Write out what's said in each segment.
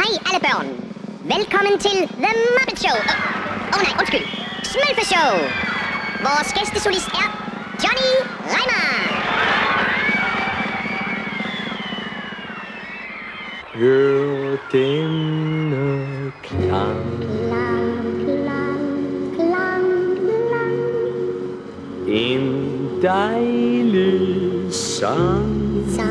Hej alle børn. Velkommen til The Muppet Show. Nej, undskyld. Smølfe Show. Vores gæstesolist er Johnny Reimer. Hør denne klang. En dejlig sang.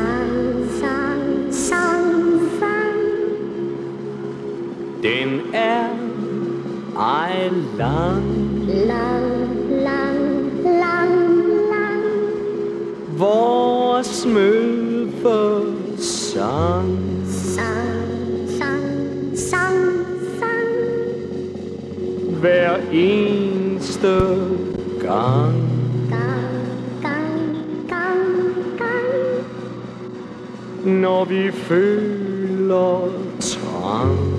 Den er ej lang. Vores smølfesang. Hver eneste gang. Når vi føler trang.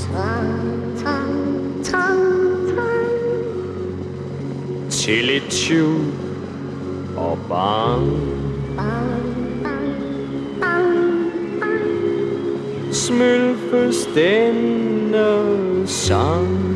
Til et tjuv og bang. Smølfes denne sang.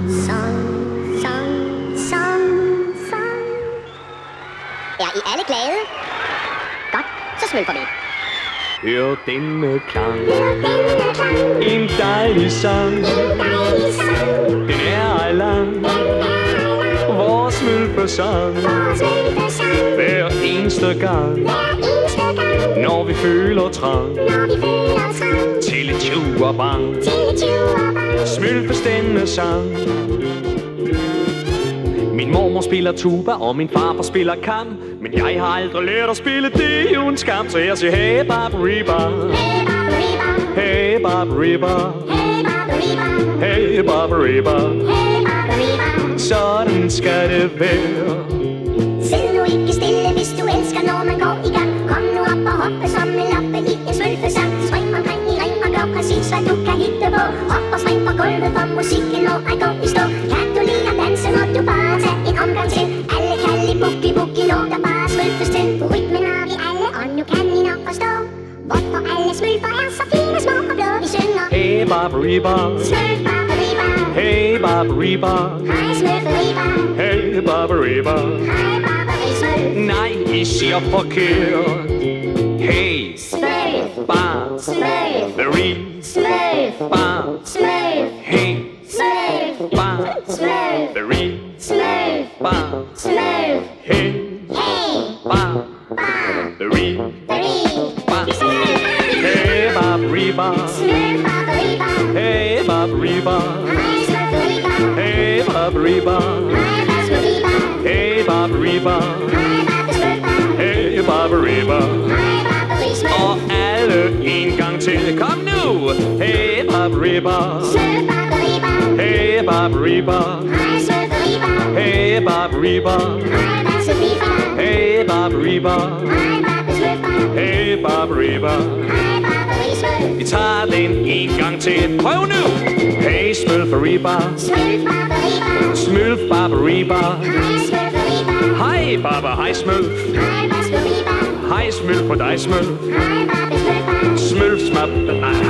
Er I alle glade? Godt, så smølfer vi. Hør denne klang. En dejlig sang. Den er ej lang. Vores smølfesang. Hver eneste gang. Når vi føler trang. Til et tjuv og bang. Smølfes denne sang. Min mormor spiller tuba, og min farfar spiller kam. Men jeg har aldrig lært at spille, det er jo en skam. Så jeg siger, hey Barbariba. Hey Barbariba. Hey Barbariba. Sådan skal det være. Sid nu ikke stille, hvis du elsker, når man går i gang. Kom nu op og hoppe som en loppe i en smølfesang. Spring omkring i ring og gør præcis, hvad du kan hitte på. Hop og spring på gulvet, for musikken når ej gå i stå. Kan du lide at danse, må du bare tage en omgang til. Alle kan lide boogie-boogie, når der bare smølfes til. På rytmen har vi alle, og nu kan I nok forstå, hvorfor alle smølfer er så fine, små og blå. Vi synger Hey Barbariba. Smølf Barbariba. Hey Barbariba. Hej smølferiba. Hey Barbariba. Hej Barbariba. Nej, I siger forkert. Hey Smølf. Bar. Smølf. Smølf. Bar. Smølf. Hey Smølf. Bar. Smølf. Smølf. Bar. Smølf. Hey Hey. Bar. Bar. Hey Barbariba. Smølf Barbariba. Hey Barbariba. Hej smølferiba. Hey Barbariba. Hej Barbariba. Hey Barbariba. Hej Barbariba. Hey Barbariba. Hej Barbariba. Og alle en gang til. Kom nu. Hey Barbariba. Smølf Barbariba. Hey Barbariba. Hej smølferiba. Hey Barbariba. Hej Barbariba. Hey Barbariba. Hej Barbariba. Hey Barbariba. Hej Barbariba. Vi tager den en gang til. Prøv nu. Hey Smølferiba. Smølf Barbariba. Smølf Barbariba. Hej smølferiba. Hej Baba, hej Smølf. Hej Barbariba. Hej Smølf på dig Smølf. Hej Barbariba. Smølf smap. Nej.